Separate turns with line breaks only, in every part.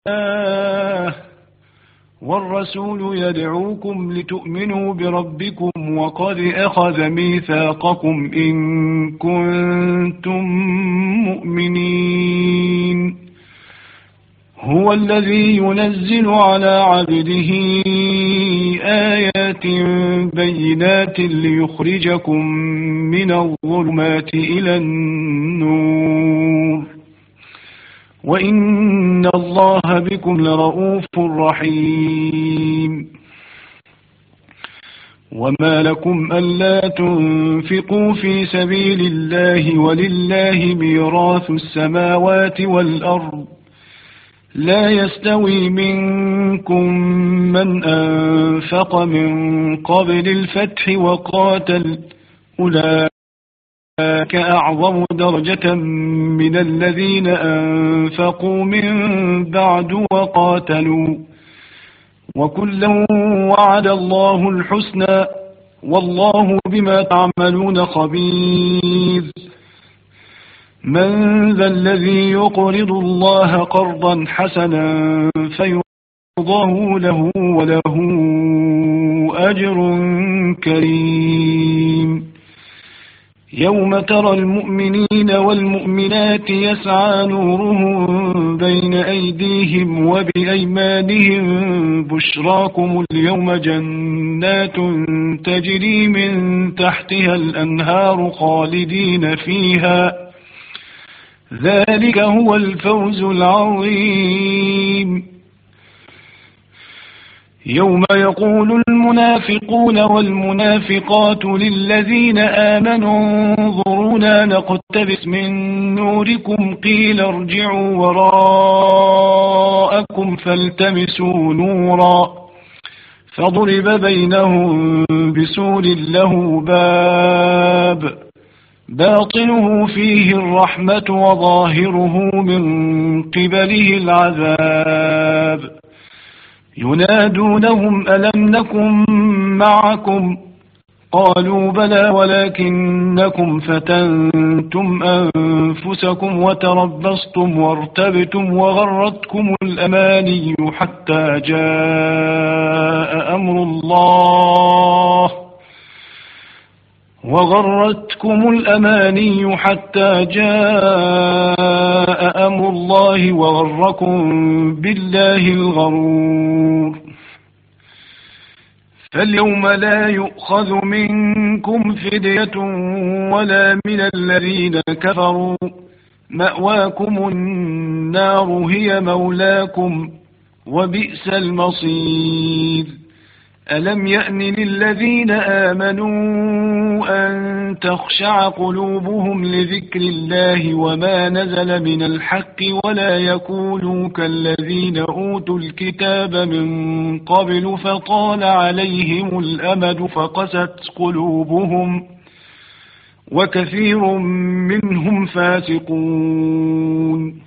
والرسول يدعوكم لتؤمنوا بربكم وقد أخذ ميثاقكم إن كنتم مؤمنين. هو الذي ينزل على عبده آيات بينات ليخرجكم من الظلمات إلى النور وإن الله بكم لرؤوف رحيم. وما لكم ألا تنفقوا في سبيل الله ولله ميراث السماوات والأرض لا يستوي منكم من أنفق من قبل الفتح وقاتل أولئك أعظم درجة من الذين أنفقوا من بعد وقاتلوا وكلا وعد الله الحسنى والله بما تعملون خبير. من ذا الذي يقرض الله قرضا حسنا فيرضاه له وله أجر كريم. يوم ترى المؤمنين والمؤمنات يسعى نورهم بين أيديهم وبأيمانهم بشراكم اليوم جنات تجري من تحتها الأنهار خالدين فيها ذلك هو الفوز العظيم. يوم يقول المنافقون والمنافقات للذين آمنوا انظرونا نقتبس من نوركم قيل ارجعوا وراءكم فالتمسوا نورا فضرب بينهم بسور له باب باطنه فيه الرحمة وظاهره من قبله العذاب ينادونهم ألم نكن معكم قالوا بلى ولكنكم فتنتم أنفسكم وتربصتم وارتبتم وغرتكم الأماني حتى جاء أمر الله وغركم بالله الغرور. فاليوم لا يؤخذ منكم فدية ولا من الذين كفروا مأواكم النار هي مولاكم وبئس المصير. ألم يأن للذين آمنوا أن تخشع قلوبهم لذكر الله وما نزل من الحق ولا يكونوا كالذين أوتوا الكتاب من قبل فطال عليهم الأمد فقست قلوبهم وكثير منهم فاسقون.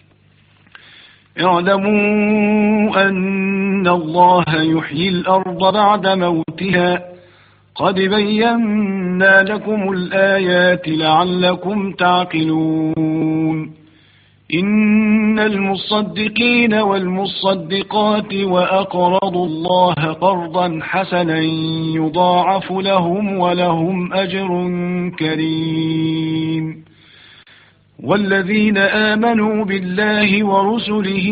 اعلموا أن الله يحيي الأرض بعد موتها قد بينا لكم الآيات لعلكم تعقلون. إن المصدقين والمصدقات وأقرضوا الله قرضا حسنا يضاعف لهم ولهم أجر كريم. والذين آمنوا بالله ورسله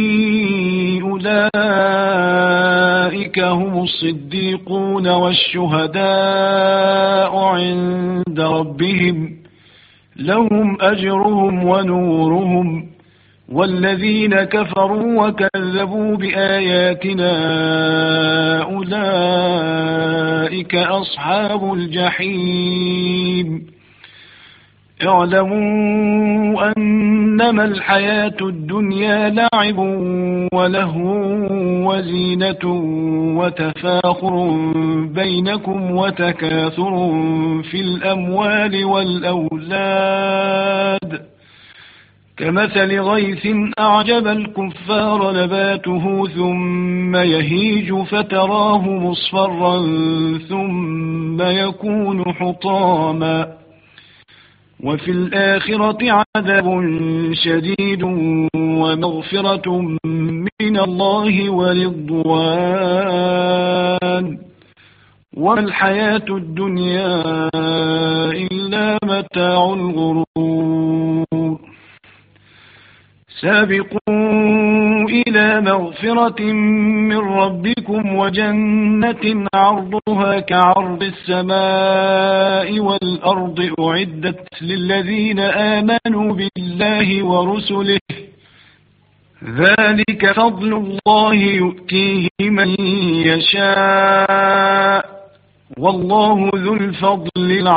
أولئك هم الصديقون والشهداء عند ربهم لهم أجرهم ونورهم. والذين كفروا وكذبوا بآياتنا أولئك أصحاب الجحيم. اعلموا أنما الحياة الدنيا لعب ولهو وزينة وتفاخر بينكم وتكاثر في الأموال والأولاد كمثل غيث أعجب الكفار نباته ثم يهيج فتراه مصفرا ثم يكون حطاما وفي الآخرة عذاب شديد ومغفرة من الله ورضوان وما الحياة الدنيا إلا متاع الغرور سابقوا إلى مغفرة من ربكم وجنة عرضها كعرض السماء والأرض أعدت للذين آمنوا بالله ورسله ذلك فضل الله يؤتيه من يشاء والله ذو الفضل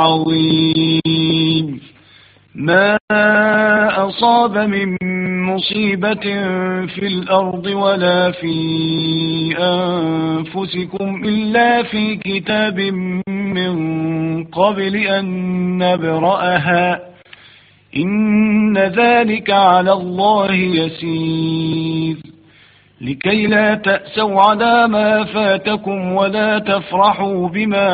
العظيم ما أصاب من مصيبة في الأرض ولا في أنفسكم إلا في كتاب من قبل أن نبرأها إن ذلك على الله يسير لكي لا تأسوا على ما فاتكم ولا تفرحوا بما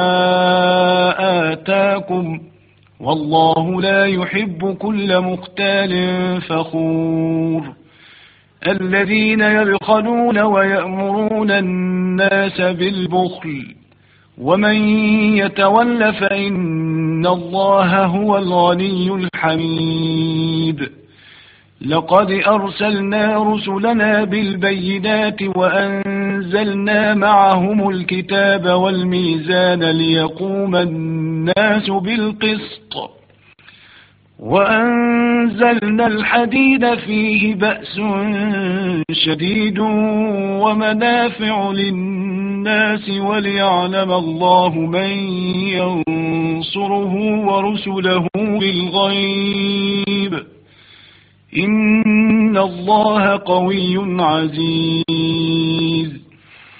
آتاكم والله لا يحب كل مختال فخور الذين يبخلون ويأمرون الناس بالبخل ومن يتول فإن الله هو الغني الحميد لقد أرسلنا رسلنا بالبينات وأنزلنا معهم الكتاب والميزان ليقوم الناس بالقسط وأنزلنا الحديد فيه بأس شديد ومنافع للناس وليعلم الله من ينصره ورسله بالغيب إن الله قوي عزيز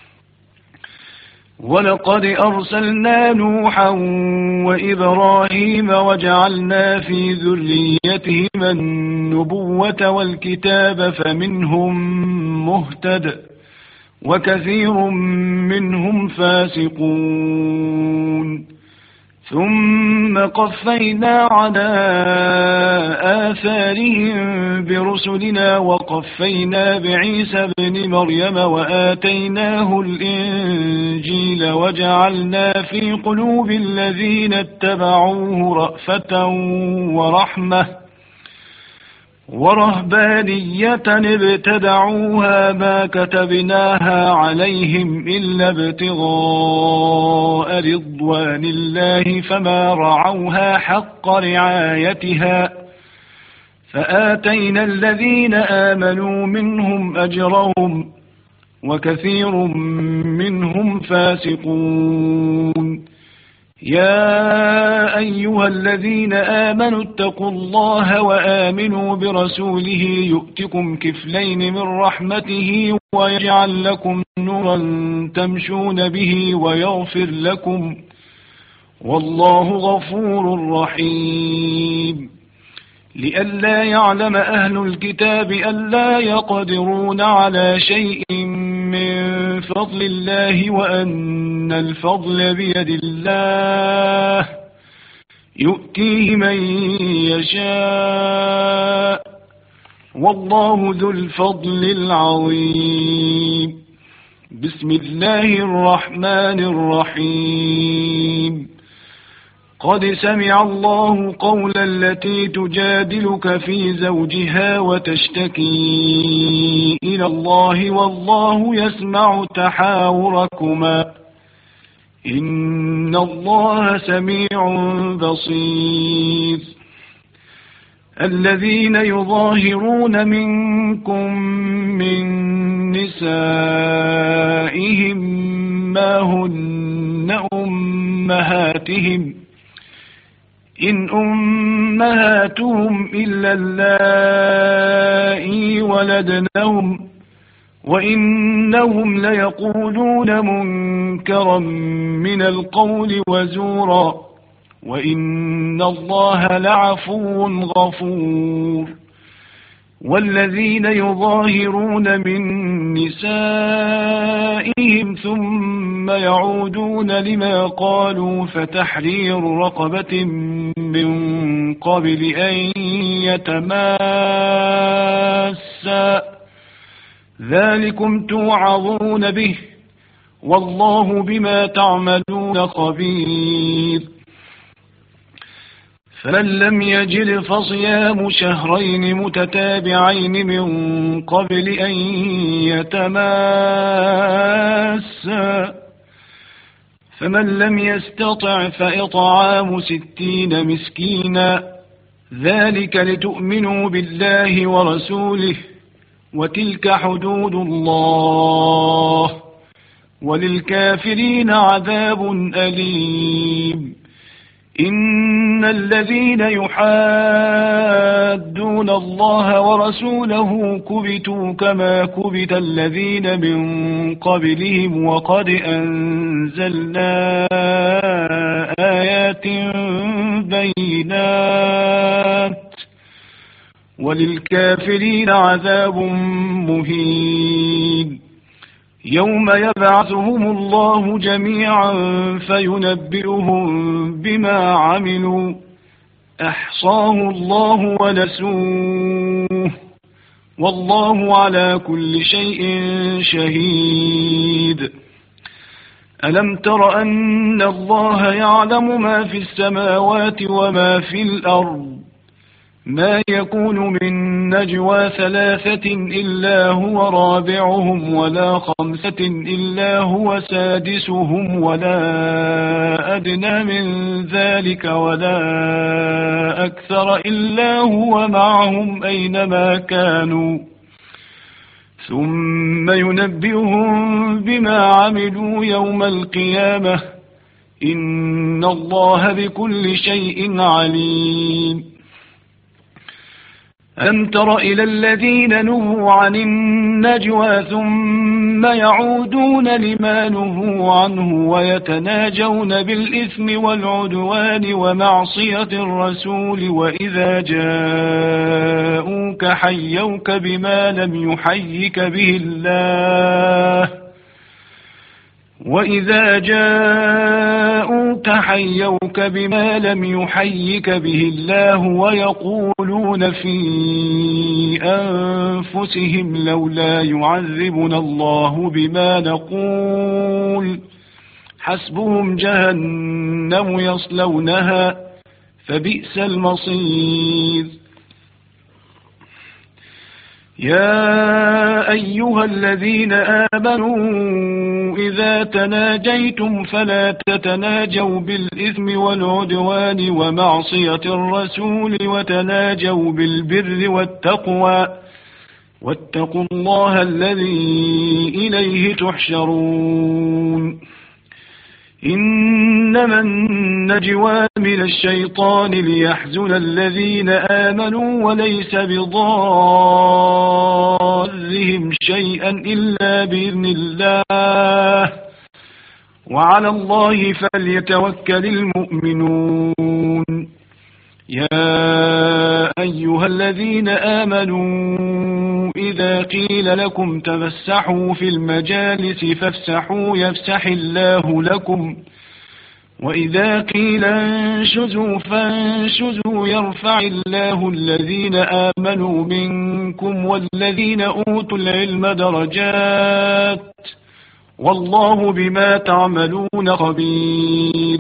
ولقد أرسلنا نوحا وإبراهيم وجعلنا في ذريتهما النبوة والكتاب فمنهم مهتد وكثير منهم فاسقون ثم قفينا على آثارهم برسلنا وقفينا بعيسى بن مريم وآتيناه الإنجيل وجعلنا في قلوب الذين اتبعوه رأفة ورحمة ورهبانية ابتدعوها ما كتبناها عليهم إلا ابتغاء رضوان الله فما رعوها حق رعايتها فآتينا الذين آمنوا منهم أجرهم وكثير منهم فاسقون يا أيها الذين آمنوا اتقوا الله وآمنوا برسوله يؤتكم كفلين من رحمته ويجعل لكم نورا تمشون به ويغفر لكم والله غفور رحيم لئلا يعلم أهل الكتاب ألا يقدرون على شيء من فضل الله وأن الفضل بيد الله يؤتيه من يشاء والله ذو الفضل العظيم بسم الله الرحمن الرحيم قد سمع الله قول التي تجادلك في زوجها وتشتكي إلى الله والله يسمع تحاوركما إن الله سميع بصير الذين يظاهرون منكم من نسائهم ما هن أمهاتهم إن أمهاتهم إلا اللائي ولدنهم وإنهم ليقولون منكرا من القول وزورا وإن الله لعفو غفور والذين يظاهرون من نسائهم ثم يعودون لما قالوا فتحرير رقبة من قبل أن يتماسا ذلكم توعظون به والله بما تعملون خبير فمن لم يجد فصيام شهرين متتابعين من قبل أن يتماسا فمن لم يستطع فإطعام 60 مسكينا ذلك لتؤمنوا بالله ورسوله وتلك حدود الله وللكافرين عذاب أليم إن الذين يحادون الله ورسوله كبتوا كما كبت الذين من قبلهم وقد أنزلنا آيات بينات وللكافرين عذاب مهين يوم يبعثهم الله جميعا فينبئهم بما عملوا أحصاه الله ونسوه والله على كل شيء شهيد ألم تر أن الله يعلم ما في السماوات وما في الأرض ما يكون من نجوى 3 إلا هو رابعهم ولا 5 إلا هو سادسهم ولا أدنى من ذلك ولا أكثر إلا هو معهم أينما كانوا ثم ينبئهم بما عملوا يوم القيامة إن الله بكل شيء عليم ألم تر إلى الذين نهوا عن النجوى ثم يعودون لما نهوا عنه ويتناجون بالإثم والعدوان ومعصية الرسول وإذا جاءوك حيوك بما لم يحيك به الله وإذا جاءوك حيوك بما لم يحيك به الله ويقولون في أنفسهم لولا يعذبنا الله بما نقول حسبهم جهنم يصلونها فبئس المصير يا أيها الذين آمنوا إذا تناجيتم فلا تتناجوا بالإثم والعدوان ومعصية الرسول وتناجوا بالبر والتقوى واتقوا الله الذي إليه تحشرون إنما النجوى من الشيطان ليحزن الذين آمنوا وليس بضارهم شيئا إلا بإذن الله وعلى الله فليتوكل المؤمنون يا أيها الذين آمنوا إذا قيل لكم تفسحوا في المجالس فافسحوا يفسح الله لكم وإذا قيل انشزوا فانشزوا يرفع الله الذين آمنوا منكم والذين أوتوا العلم درجات والله بما تعملون خبير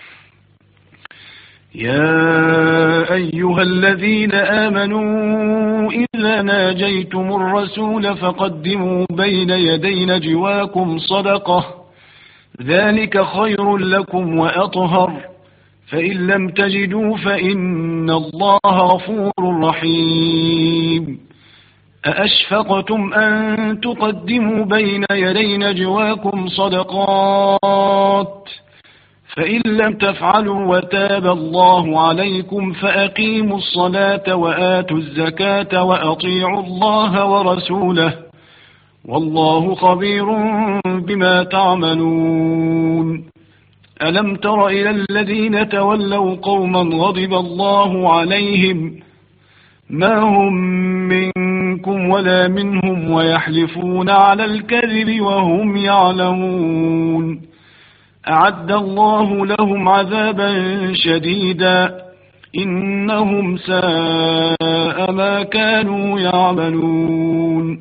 يا أيها الذين آمنوا إذا ناجيتم الرسول فقدموا بين يدي نجواكم صدقة ذلك خير لكم وأطهر فإن لم تجدوا فإن الله غفور رحيم أأشفقتم أن تقدموا بين يدي نجواكم صدقات فإن لم تفعلوا وتاب الله عليكم فأقيموا الصلاة وآتوا الزكاة وأطيعوا الله ورسوله والله خبير بما تعملون ألم تر إلى الذين تولوا قوما غضب الله عليهم ما هم منكم منكم ولا منهم ويحلفون على الكذب وهم يعلمون أعد الله لهم عذابا شديدا إنهم ساء ما كانوا يعملون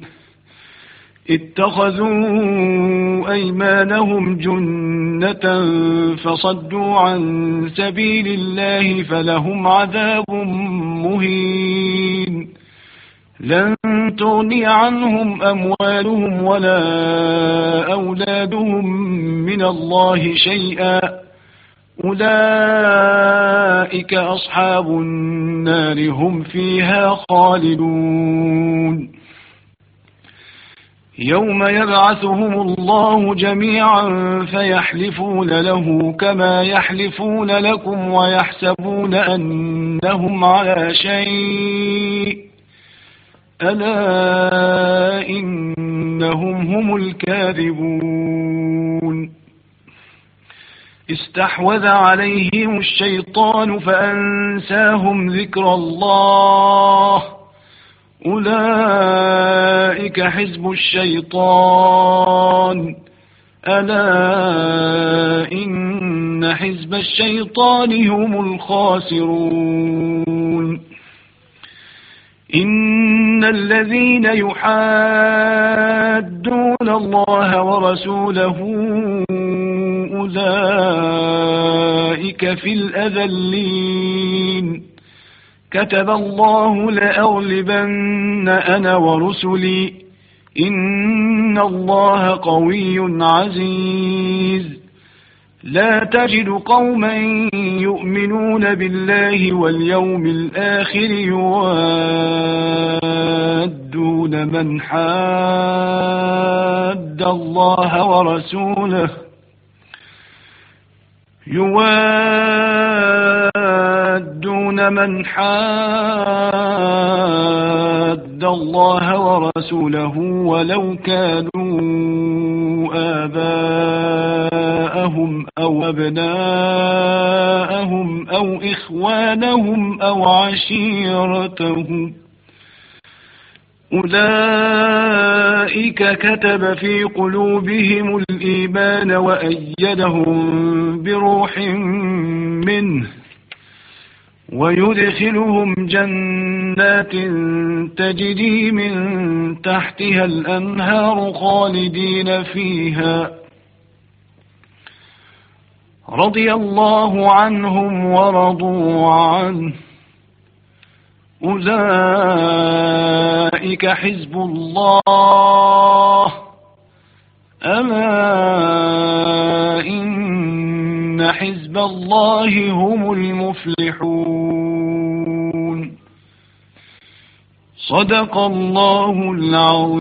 اتخذوا أيمانهم جنة فصدوا عن سبيل الله فلهم عذاب مهين لن تغني عنهم أموالهم ولا أولادهم من الله شيئا أولئك أصحاب النار هم فيها خالدون يوم يبعثهم الله جميعا فيحلفون له كما يحلفون لكم ويحسبون أنهم على شيء ألا إنهم هم الكاذبون استحوذ عليهم الشيطان فأنساهم ذكر الله أولئك حزب الشيطان ألا إن حزب الشيطان هم الخاسرون إن الذين يحادون الله ورسوله أولئك في الأذلين كتب الله لأغلبن أنا ورسلي إن الله قوي عزيز لا تجد قوما يؤمنون بالله واليوم الآخر يوادون من حاد الله ورسوله ولو كانوا آباءهم أو أبناءهم أو إخوانهم أو عشيرتهم أولئك كتب في قلوبهم الإيمان وأيدهم بروح منه ويدخلهم جنات تجري من تحتها الأنهار خالدين فيها رضي الله عنهم ورضوا عنه أولئك حزب الله ألا إن حزب الله هم المفلحون صدق الله العظيم.